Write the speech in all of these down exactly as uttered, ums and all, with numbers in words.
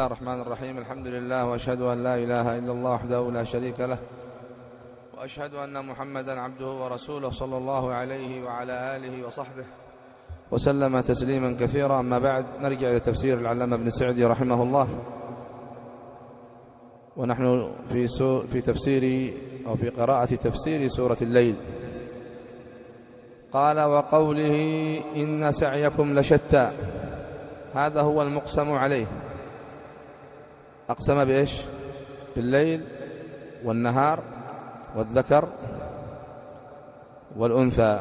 الله الرحمن الرحيم. الحمد لله، وأشهد أن لا إله إلا الله وحده لا شريك له، وأشهد أن محمدا عبده ورسوله صلى الله عليه وعلى آله وصحبه وسلم تسليما كثيرا. أما بعد، نرجع إلى تفسير العلامة ابن سعدي رحمه الله، ونحن في في تفسير أو في قراءة تفسير سورة الليل. قال: وقوله إن سعيكم لشتى، هذا هو المقسم عليه. أقسم بإيش؟ بالليل والنهار والذكر والأنثى.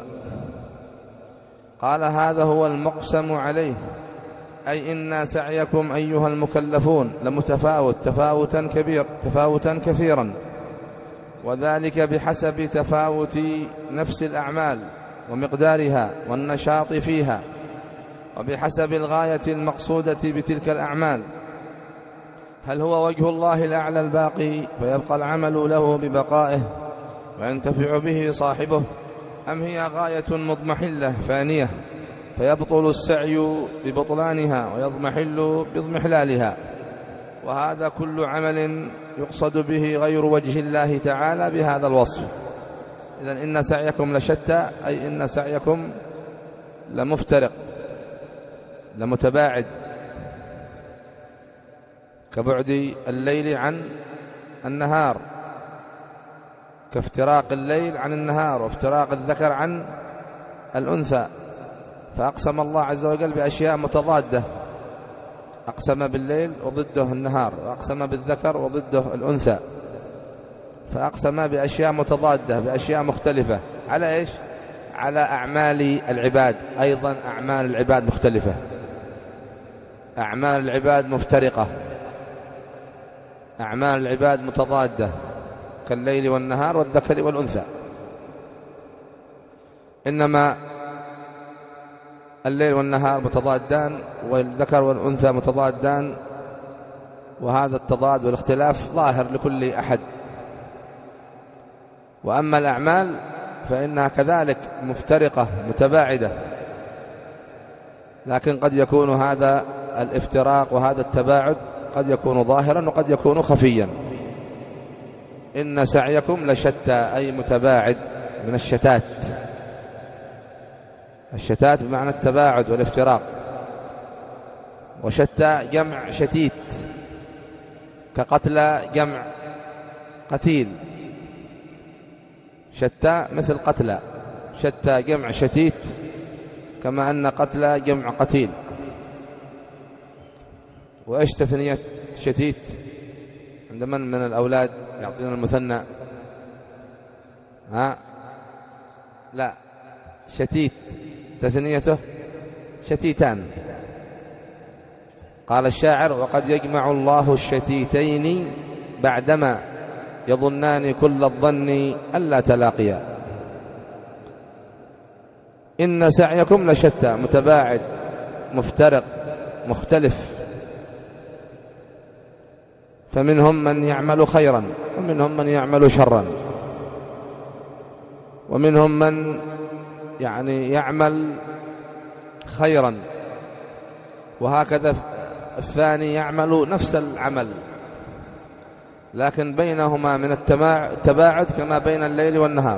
قال: هذا هو المقسم عليه، أي إن سعيكم أيها المكلفون لمتفاوت تفاوتا كبير تفاوتا كثيرا، وذلك بحسب تفاوت نفس الأعمال ومقدارها والنشاط فيها، وبحسب الغاية المقصودة بتلك الأعمال. هل هو وجه الله الأعلى الباقي فيبقى العمل له ببقائه وينتفع به صاحبه، أم هي غاية مضمحلة فانية فيبطل السعي ببطلانها ويضمحل باضمحلالها؟ وهذا كل عمل يقصد به غير وجه الله تعالى بهذا الوصف. إذن إن سعيكم لشتى، أي إن سعيكم لمفترق لمتباعد، كبعد الليل عن النهار، كافتراق الليل عن النهار وافتراق الذكر عن الأنثى. فأقسم الله عز وجل بأشياء متضادة، أقسم بالليل وضده النهار، وأقسم بالذكر وضده الأنثى، فأقسم بأشياء متضادة بأشياء مختلفة. على إيش؟ على أعمال العباد. أيضا أعمال العباد مختلفة، أعمال العباد مفترقة، أعمال العباد متضادة كالليل والنهار والذكر والأنثى. إنما الليل والنهار متضادان والذكر والأنثى متضادان، وهذا التضاد والاختلاف ظاهر لكل أحد. وأما الأعمال فإنها كذلك مفترقة متباعدة، لكن قد يكون هذا الافتراق وهذا التباعد قد يكون ظاهرا وقد يكون خفيا. إن سعيكم لشتى، أي متباعد من الشتات. الشتات بمعنى التباعد والافتراق، وشتى جمع شتيت، كقتلى جمع قتيل. شتى مثل قتلى، شتى جمع شتيت، كما أن قتلى جمع قتيل. وإيش تثنية شتيت عند من من الأولاد يعطينا المثنى؟ ها لا، شتيت تثنيته شتيتان. قال الشاعر: وقد يجمع الله الشتيتين بعدما يظنان كل الظن ألا تلاقيا. إن سعيكم لشتى، متباعد مفترق مختلف. فمنهم من يعمل خيرا ومنهم من يعمل شرا، ومنهم من يعني يعمل خيرا، وهكذا الثاني يعمل نفس العمل، لكن بينهما من التباعد كما بين الليل والنهار.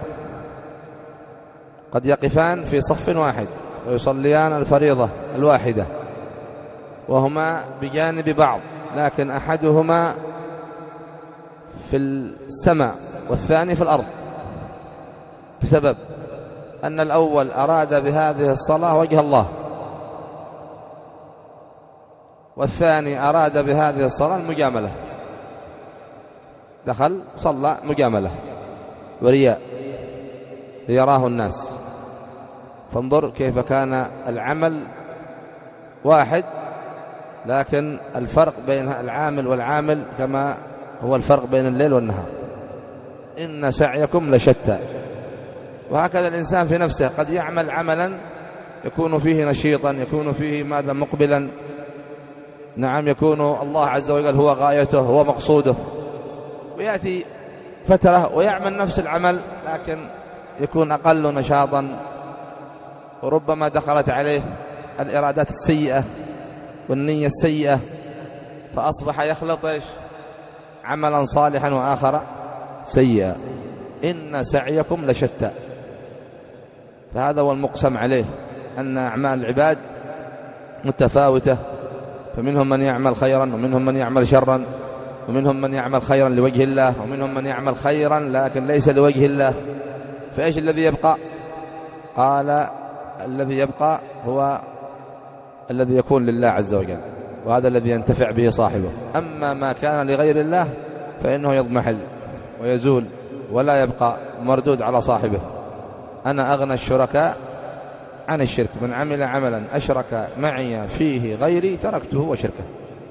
قد يقفان في صف واحد ويصليان الفريضة الواحدة وهما بجانب بعض، لكن أحدهما في السماء والثاني في الأرض، بسبب أن الأول أراد بهذه الصلاة وجه الله، والثاني أراد بهذه الصلاة المجاملة، دخل صلى مجاملة ورياء ليراه الناس. فانظر كيف كان العمل واحد، لكن الفرق بين العامل والعامل كما هو الفرق بين الليل والنهار. إن سعيكم لشتى. وهكذا الإنسان في نفسه قد يعمل عملا يكون فيه نشيطا، يكون فيه ماذا مقبلا، نعم، يكون الله عز وجل هو غايته هو مقصوده، ويأتي فترة ويعمل نفس العمل لكن يكون أقل نشاطا، وربما دخلت عليه الإرادات السيئة والنية السيئة فأصبح يخلط إيش؟ عملا صالحا وآخر سيئا. إن سعيكم لشتى. فهذا هو المقسم عليه، أن أعمال العباد متفاوتة، فمنهم من يعمل خيرا ومنهم من يعمل شرا، ومنهم من يعمل خيرا لوجه الله ومنهم من يعمل خيرا لكن ليس لوجه الله. فإيش الذي يبقى؟ قال الذي يبقى هو الذي يكون لله عز وجل، وهذا الذي ينتفع به صاحبه. أما ما كان لغير الله فإنه يضمحل ويزول ولا يبقى، مردود على صاحبه. أنا أغنى الشركاء عن الشرك، من عمل عملا أشرك معي فيه غيري تركته وشركه.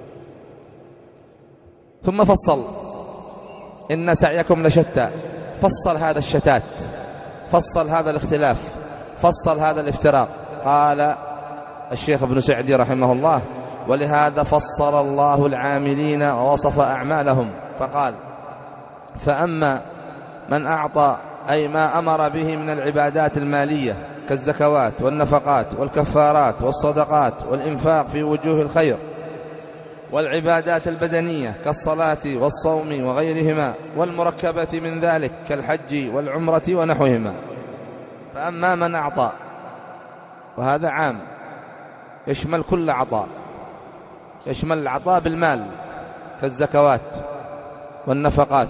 ثم فصل إن سعيكم لشتى، فصل هذا الشتات، فصل هذا الاختلاف، فصل هذا الافتراق. قال الشيخ ابن سعدي رحمه الله: ولهذا فصل الله العاملين ووصف أعمالهم فقال: فأما من أعطى، أي ما أمر به من العبادات المالية كالزكوات والنفقات والكفارات والصدقات والإنفاق في وجوه الخير، والعبادات البدنية كالصلاة والصوم وغيرهما، والمركبة من ذلك كالحج والعمرة ونحوهما. فأما من أعطى، وهذا عام يشمل كل عطاء، يشمل العطاء بالمال كالزكوات والنفقات،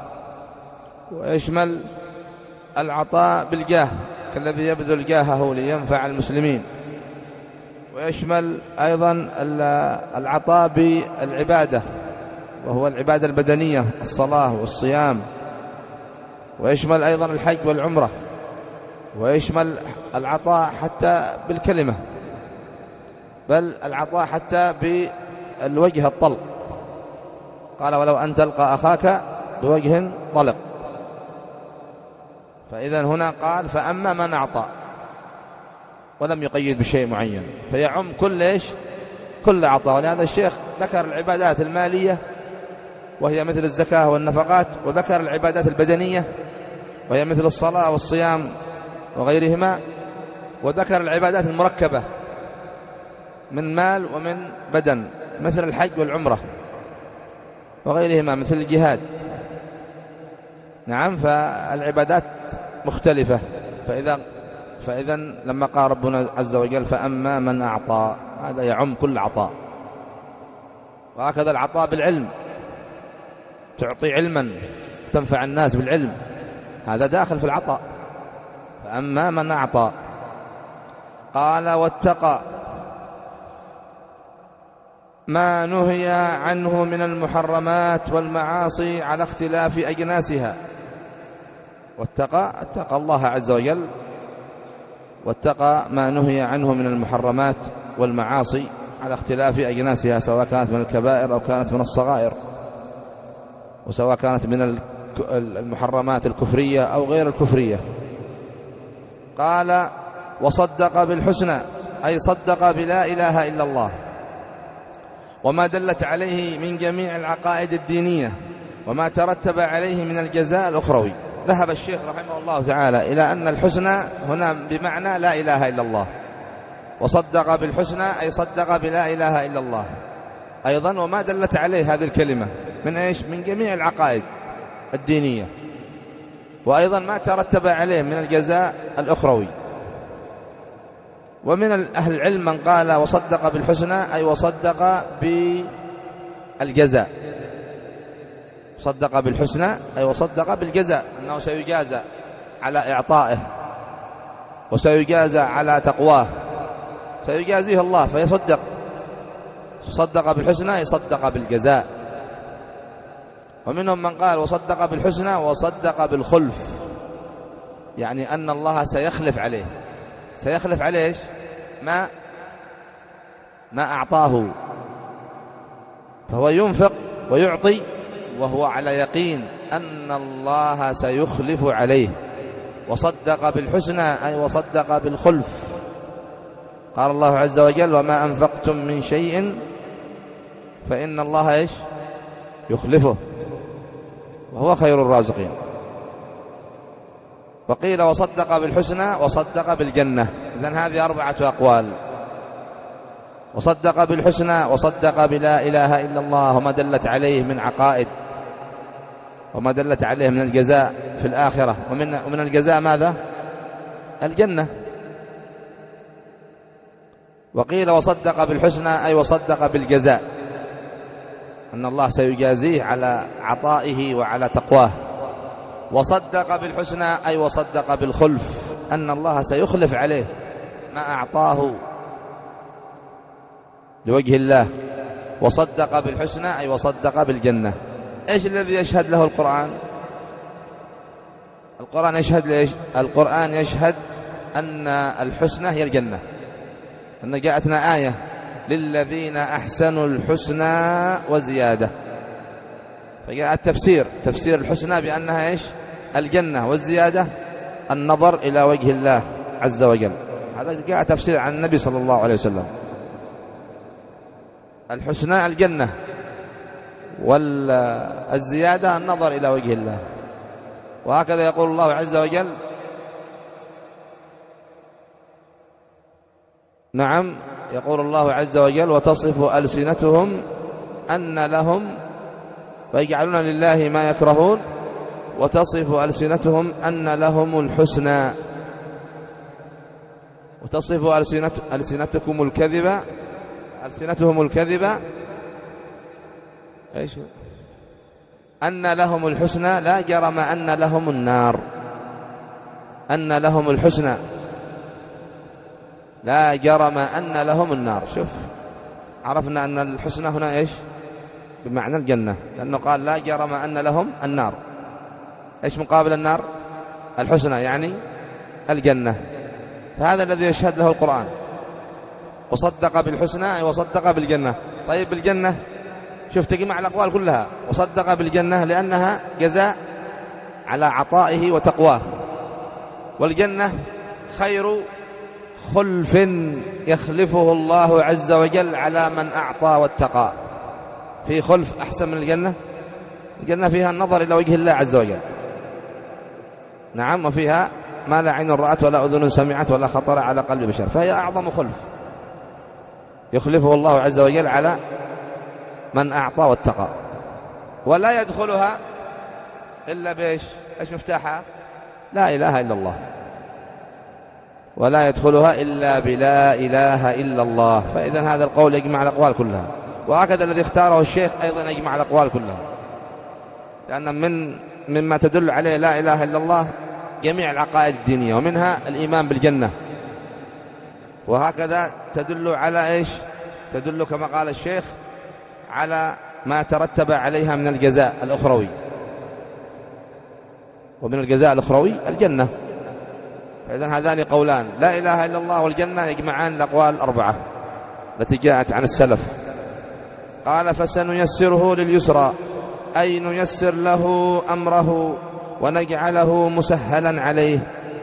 ويشمل العطاء بالجاه كالذي يبذل جاهه لينفع المسلمين، ويشمل أيضا العطاء بالعبادة وهو العبادة البدنية الصلاة والصيام، ويشمل أيضا الحج والعمرة، ويشمل العطاء حتى بالكلمة، بل العطاء حتى بالوجه الطلق. قال: ولو أن تلقى أخاك بوجه طلق. فإذا هنا قال: فأما من أعطى، ولم يقيد بشيء معين، فيعم كل إيش؟ كل عطاء. ولهذا الشيخ ذكر العبادات المالية وهي مثل الزكاة والنفقات، وذكر العبادات البدنية وهي مثل الصلاة والصيام وغيرهما، وذكر العبادات المركبة من مال ومن بدن مثل الحج والعمرة وغيرهما مثل الجهاد. نعم، فالعبادات مختلفة. فإذا فإذا لما قال ربنا عز وجل: فأما من أعطى، هذا يعم كل عطاء. وهكذا العطاء بالعلم، تعطي علما تنفع الناس بالعلم، هذا داخل في العطاء. فأما من أعطى. قال: واتقى ما نهي عنه من المحرمات والمعاصي على اختلاف أجناسها. واتقى اتقى الله عز وجل، واتقى ما نهي عنه من المحرمات والمعاصي على اختلاف أجناسها، سواء كانت من الكبائر أو كانت من الصغائر، وسواء كانت من المحرمات الكفرية أو غير الكفرية. قال: وصدق بالحسنى، أي صدق بلا إله إلا الله وما دلت عليه من جميع العقائد الدينية وما ترتب عليه من الجزاء الأخروي. ذهب الشيخ رحمه الله تعالى إلى أن الحسنى هنا بمعنى لا إله إلا الله، وصدق بالحسنى أي صدق بلا إله إلا الله أيضا وما دلت عليه هذه الكلمة من إيش؟ من جميع العقائد الدينية، وأيضا ما ترتب عليه من الجزاء الأخروي. ومن أهل العلم من قال: وصدق بالحسنى أي وصدق بالجزاء. صدق بالحسنى أي وصدق بالجزاء، أنه سيجازى على إعطائه وسيجازى على تقواه، سيجازيه الله فيصدق. صدق بالحسنى يصدق بالجزاء. ومنهم من قال: وصدق بالحسنى وصدق بالخلف، يعني أن الله سيخلف عليه، سيخلف عليه إيش؟ ما ما أعطاه، فهو ينفق ويعطي وهو على يقين أن الله سيخلف عليه. وصدق بالحسنى أي وصدق بالخلف. قال الله عز وجل: وما أنفقتم من شيء فإن الله إيش؟ يخلفه وهو خير الرازقين. وقيل: وصدق بالحسنى وصدق بالجنة. إذن هذه أربعة أقوال. وصدق بالحسنى وصدق بلا إله إلا الله وما دلت عليه من عقائد وما دلت عليه من الجزاء في الآخرة، ومن, ومن الجزاء ماذا؟ الجنة. وقيل وصدق بالحسنى أي وصدق بالجزاء، أن الله سيجازيه على عطائه وعلى تقواه. وصدق بالحسنى أي وصدق بالخلف، أن الله سيخلف عليه ما أعطاه لوجه الله. وصدق بالحسنى أي وصدق بالجنة. إيش الذي يشهد له القرآن؟ القرآن يشهد ليش؟ القرآن يشهد أن الحسنى هي الجنة، أن جاءتنا آية للذين أحسنوا الحسنى وزيادة، فجاء التفسير تفسير الحسنى بأنها إيش؟ الجنة، والزيادة النظر إلى وجه الله عز وجل. هذا جاء تفسير عن النبي صلى الله عليه وسلم. الحسنى الجنة، والزيادة النظر إلى وجه الله. وهكذا يقول الله عز وجل: نعم، يقول الله عز وجل: وتصف ألسنتهم أن لهم ويجعلون لله ما يكرهون وتصف ألسنتهم أن لهم الحسنى وتصف ألسنت ألسنتكم الكذب ألسنتهم الكذب إيش أن لهم الحسنى لا جرم أن لهم النار، أن لهم الحسنى لا جرم أن لهم النار. شوف، عرفنا أن الحسنى هنا إيش؟ بمعنى الجنة، لأنه قال لا جرم أن لهم النار. إيش مقابل النار؟ الحسنى، يعني الجنة. فهذا الذي يشهد له القرآن. وصدق بالحسنى وصدق بالجنة. طيب بالجنة، شوف تجمع الأقوال كلها. وصدق بالجنة لأنها جزاء على عطائه وتقواه، والجنة خير خلف يخلفه الله عز وجل على من أعطى واتقى. في خلف أحسن من الجنة؟ الجنة فيها النظر إلى وجه الله عز وجل، نعم، وفيها ما لا عين رأت ولا أذن سمعت ولا خطر على قلب بشر، فهي أعظم خلف يخلفه الله عز وجل على من أعطى واتقى. ولا يدخلها إلا بإيش؟ إيش مفتاحها؟ لا إله إلا الله. ولا يدخلها إلا بلا إله إلا الله. فإذا هذا القول يجمع الأقوال كلها، وهكذا الذي اختاره الشيخ أيضا يجمع الأقوال كلها، لأن من مما تدل عليه لا إله إلا الله جميع العقائد الدينية، ومنها الإيمان بالجنة. وهكذا تدل على إيش؟ تدل كما قال الشيخ على ما ترتب عليها من الجزاء الأخروي، ومن الجزاء الأخروي الجنة. فإذن هذان قولان، لا إله إلا الله والجنة، يجمعان الأقوال الأربعة التي جاءت عن السلف. قال: فسنيسره لليسرى، أي نيسر له أمره ونجعله مسهلا عليه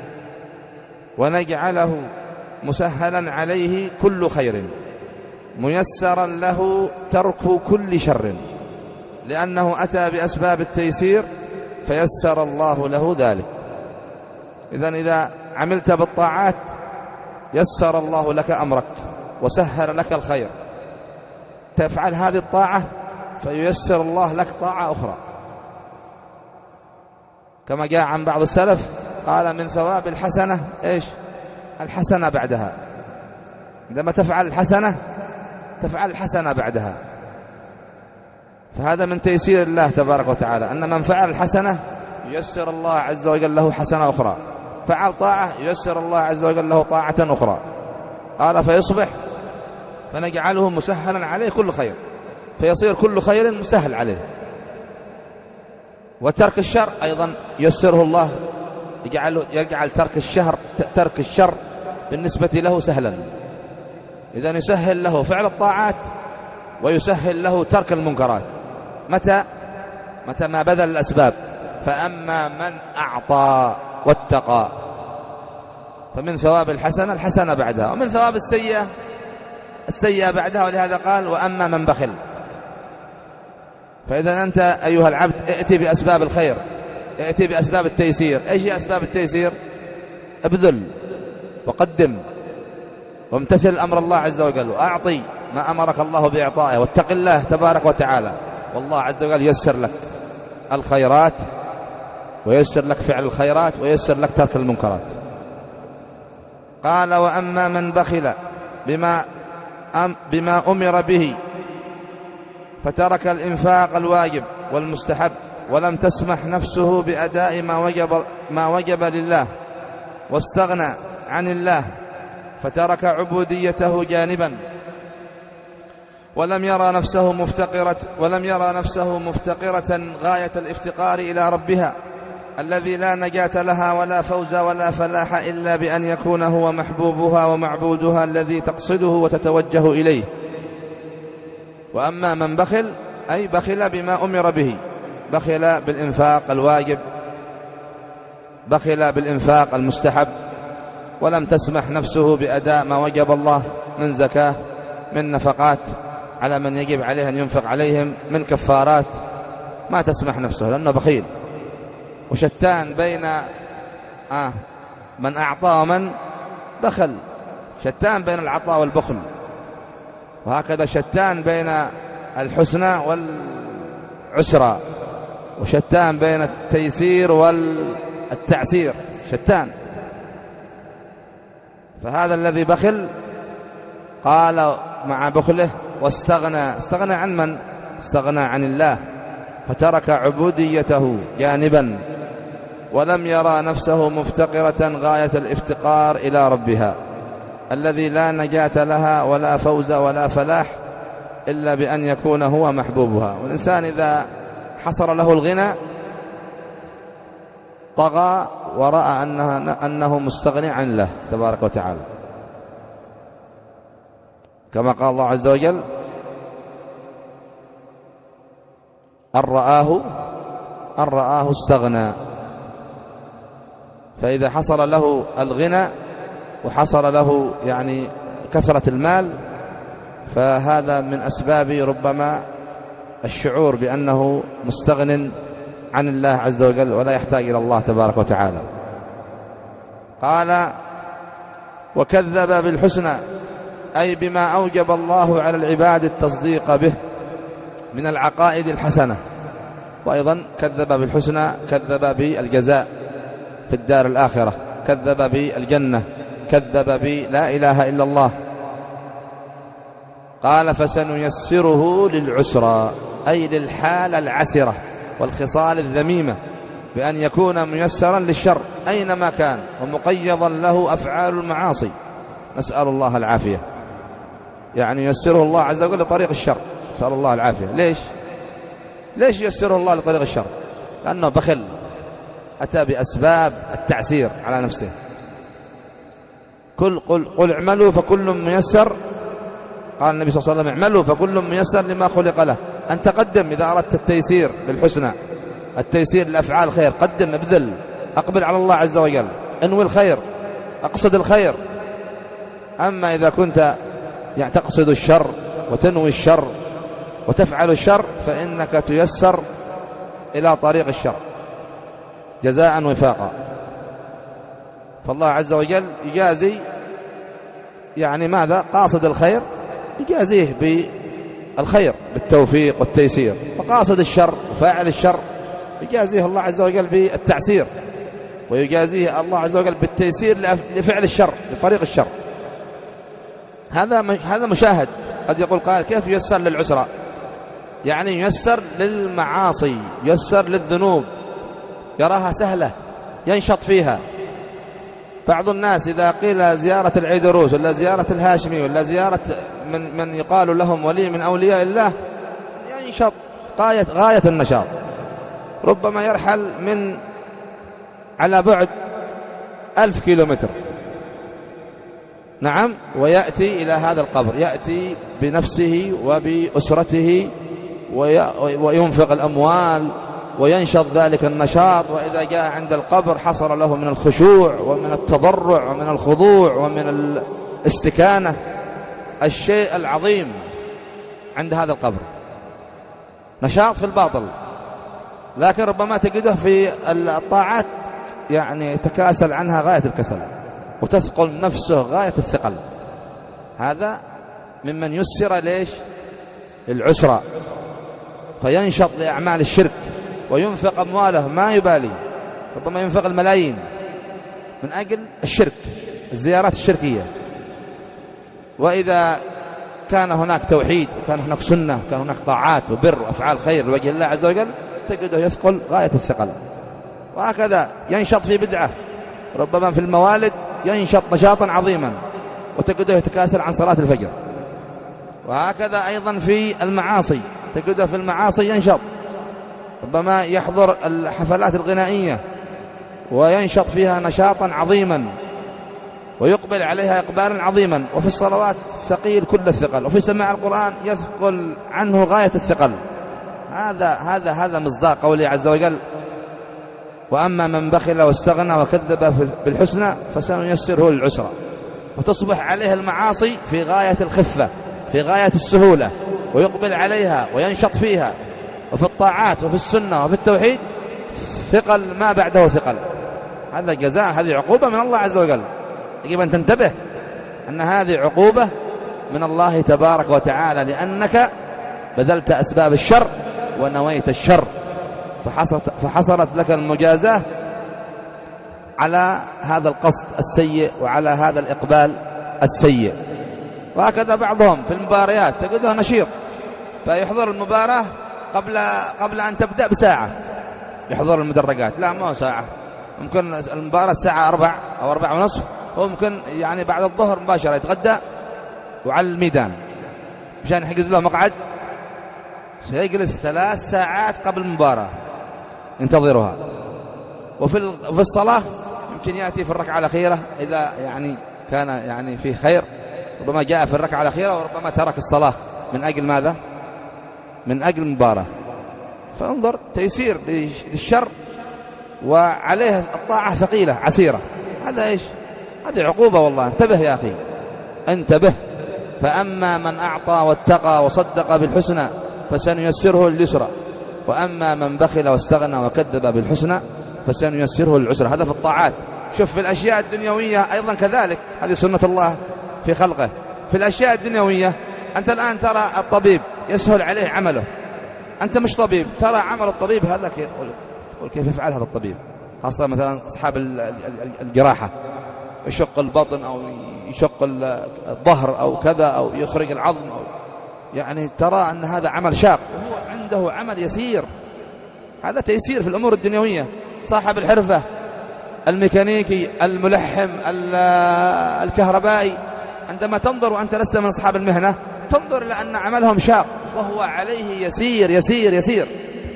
ونجعله مسهلا عليه كل خير، ميسرا له ترك كل شر، لأنه أتى بأسباب التيسير فيسر الله له ذلك. إذن إذا عملت بالطاعات يسر الله لك أمرك وسهل لك الخير، تفعل هذه الطاعة فييسر الله لك طاعة أخرى، كما جاء عن بعض السلف قال: من ثواب الحسنة إيش؟ الحسنة بعدها. عندما تفعل الحسنة تفعل الحسنة بعدها. فهذا من تيسير الله تبارك وتعالى، أن من فعل الحسنة ييسر الله عز وجل له حسنة أخرى، فعل طاعة ييسر الله عز وجل له طاعة أخرى. قال: فيصبح فنجعله مسهلا عليه كل خير، فيصير كل خير مسهل عليه. وترك الشر أيضا يسره الله، يجعل, يجعل ترك الشهر ترك الشر بالنسبة له سهلا. إذن يسهل له فعل الطاعات ويسهل له ترك المنكرات. متى؟ متى ما بذل الأسباب. فأما من أعطى واتقى فمن ثواب الحسنة الحسنة بعدها، ومن ثواب السيئة السيئة بعدها. ولهذا قال: وأما من بخل. فإذا أنت أيها العبد ائتي بأسباب الخير، ائتي بأسباب التيسير. إيش هي أسباب التيسير؟ ابذل وقدم وامتثل أمر الله عز وجل، وأعطي ما أمرك الله بإعطائه، واتق الله تبارك وتعالى، والله عز وجل ييسر لك الخيرات وييسر لك فعل الخيرات وييسر لك ترك المنكرات. قال: وأما من بخل بما, أم بما أمر به فترك الإنفاق الواجب والمستحب ولم تسمح نفسه بأداء ما وجب, ما وجب لله واستغنى عن الله فترك عبوديته جانبا ولم يرى نفسه مفتقرة ولم يرى نفسه مفتقرة غاية الافتقار إلى ربها الذي لا نجاة لها ولا فوز ولا فلاح إلا بأن يكون هو محبوبها ومعبودها الذي تقصده وتتوجه إليه. وأما من بخل أي بخل بما أمر به، بخل بالإنفاق الواجب، بخل بالإنفاق المستحب، ولم تسمح نفسه بأداء ما وجب الله من زكاة، من نفقات على من يجب عليه أن ينفق عليهم، من كفارات، ما تسمح نفسه لأنه بخيل. وشتان بين آه من أعطى ومن بخل، شتان بين العطاء والبخل، وهكذا شتان بين الحسنى والعسرى، وشتان بين التيسير والتعسير، شتان. فهذا الذي بخل قال مع بخله واستغنى، استغنى عن من؟ استغنى عن الله، فترك عبوديته جانبا ولم يرى نفسه مفتقرة غاية الافتقار إلى ربها الذي لا نجاة لها ولا فوز ولا فلاح إلا بأن يكون هو محبوبها. والإنسان إذا حصر له الغنى طغى ورأى أنه, أنه مستغني عن الله تبارك وتعالى، كما قال الله عز وجل: أن رآه أن رآه استغنى. فإذا حصل له الغنى وحصل له يعني كثرة المال فهذا من أسباب ربما الشعور بأنه مستغن عن الله عز وجل ولا يحتاج إلى الله تبارك وتعالى. قال: وكذب بالحسنى أي بما أوجب الله على العباد التصديق به من العقائد الحسنة. وأيضا كذب بالحسنى، كذب بالجزاء في الدار الآخرة، كذب بالجنة، كذب بلا إله إلا الله. قال: فسنيسره للعسرى أي للحال العسرة والخصال الذميمة، بأن يكون ميسرا للشر أينما كان ومقيضا له أفعال المعاصي، نسأل الله العافية. يعني يسره الله عز وجل لطريق الشر، نسأل الله العافية. ليش؟ ليش يسره الله لطريق الشر؟ لأنه بخل، أتى بأسباب التعسير على نفسه. قل, قل, قل اعملوا فكل ميسر، قال النبي صلى الله عليه وسلم: اعملوا فكل ميسر لما خلق له. أن تقدم إذا أردت التيسير بالحسنى، التيسير لأفعال الخير، قدم، ابذل، أقبل على الله عز وجل، انوي الخير، أقصد الخير. أما إذا كنت يعني تقصد الشر وتنوي الشر وتفعل الشر فإنك تيسر إلى طريق الشر جزاء وفاقا. فالله عز وجل يجازي يعني ماذا؟ قاصد الخير يجازيه بالخير بالتوفيق والتيسير، فقاصد الشر وفاعل الشر يجازيه الله عز وجل بالتعسير، ويجازيه الله عز وجل بالتيسير لفعل الشر لطريق الشر. هذا هذا مشاهد. قد يقول قائل: كيف ييسر للعسرى؟ يعني ييسر للمعاصي، ييسر للذنوب، يراها سهلة ينشط فيها. بعض الناس إذا قيل زيارة العيدروس ولا زيارة الهاشمي ولا زيارة من, من يقال لهم ولي من أولياء الله ينشط غاية, غاية النشاط، ربما يرحل من على بعد ألف كيلومتر، نعم، ويأتي إلى هذا القبر، يأتي بنفسه وبأسرته وينفق الأموال وينشط ذلك النشاط. وإذا جاء عند القبر حصل له من الخشوع ومن التضرع ومن الخضوع ومن الاستكانة الشيء العظيم عند هذا القبر، نشاط في الباطل. لكن ربما تجده في الطاعات يعني تكاسل عنها غاية الكسل، وتثقل نفسه غاية الثقل. هذا ممن يسر ليش العسرة، فينشط لأعمال الشرك وينفق أمواله ما يبالي، ربما ينفق الملايين من أجل الشرك، الزيارات الشركية. وإذا كان هناك توحيد وكان هناك سنة وكان هناك طاعات وبر وأفعال خير لوجه الله عز وجل تجده يثقل غاية الثقل. وهكذا ينشط في بدعة، ربما في الموالد ينشط نشاطا عظيما وتجده يتكاسل عن صلاة الفجر. وهكذا أيضا في المعاصي تجده في المعاصي ينشط، ربما يحضر الحفلات الغنائية وينشط فيها نشاطا عظيما ويقبل عليها إقبالا عظيما. وفي الصلوات ثقيل كل الثقل، وفي سماع القرآن يثقل عنه غاية الثقل. هذا هذا هذا مصداق قوله عز وجل: وأما من بخل واستغنى وكذب بالحسنى فسنيسره للعسرى. وتصبح عليه المعاصي في غاية الخفة، في غاية السهولة، ويقبل عليها وينشط فيها. وفي الطاعات وفي السنة وفي التوحيد ثقل ما بعده ثقل. هذا جزاء، هذه عقوبة من الله عز وجل. يجب أن تنتبه أن هذه عقوبة من الله تبارك وتعالى، لأنك بذلت أسباب الشر ونويت الشر، فحصلت لك المجازاة على هذا القصد السيء وعلى هذا الإقبال السيء. وهكذا بعضهم في المباريات تجده نشيط، فيحضر المباراة قبل قبل أن تبدأ بساعة، يحضر المدرجات. لا، ما هو ساعة، ممكن المباراة الساعة أربع أو أربع ونصف، هو ممكن يعني بعد الظهر مباشرة يتغدى وعلى الميدان مشان يحجز له مقعد، سيجلس ثلاث ساعات قبل المباراة ينتظرها. وفي وفي الصلاة يمكن يأتي في الركعة الأخيرة إذا يعني كان يعني في خير، ربما جاء في الركعة الأخيرة وربما ترك الصلاة من أجل ماذا؟ من أجل المباراة. فانظر تيسير للشر وعليه الطاعة ثقيلة عسيرة. هذا إيش؟ هذه عقوبة والله. انتبه يا أخي، انتبه. فأما من أعطى واتقى وصدق بالحسنى فسنيسره لليسرى، وأما من بخل واستغنى وكذب بالحسنى فسنيسره للعسرى. هذا في الطاعات. شوف في الأشياء الدنيوية أيضا كذلك، هذه سنة الله في خلقه. في الأشياء الدنيوية أنت الآن ترى الطبيب يسهل عليه عمله، أنت مش طبيب، ترى عمل الطبيب هذا كيف كيف يفعل هذا الطبيب، خاصة مثلا أصحاب الجراحة، يشق البطن أو يشق الظهر أو كذا أو يخرج العظم أو يعني ترى أن هذا عمل شاق وهو عنده عمل يسير. هذا تيسير في الأمور الدنيوية. صاحب الحرفة، الميكانيكي، الملحم، الكهربائي، عندما تنظر وأنت لست من أصحاب المهنة تنظر إلى أن عملهم شاق وهو عليه يسير يسير يسير.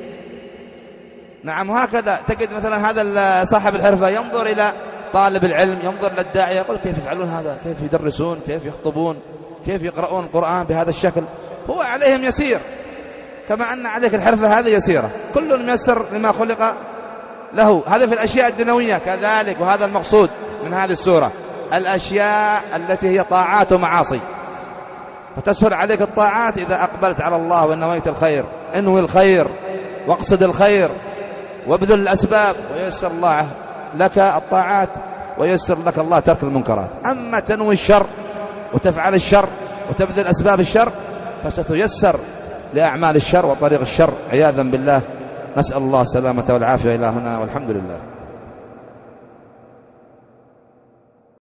نعم. هكذا تجد مثلا هذا صاحب الحرفة ينظر إلى طالب العلم، ينظر للداعية، يقول كيف يفعلون هذا، كيف يدرسون، كيف يخطبون، كيف يقرؤون القرآن بهذا الشكل. هو عليهم يسير كما أن عليك الحرفة هذه يسيرة. كل ميسر لما خلق له. هذا في الأشياء الدنيوية كذلك. وهذا المقصود من هذه السورة، الأشياء التي هي طاعات ومعاصي، فتسهل عليك الطاعات إذا أقبلت على الله ونويت الخير. انوي الخير واقصد الخير وابذل الأسباب ويسر الله لك الطاعات ويسر لك الله ترك المنكرات. أما تنوي الشر وتفعل الشر وتبذل أسباب الشر فستيسر لأعمال الشر وطريق الشر عياذا بالله. نسأل الله السلامة والعافية. إلى هنا والحمد لله.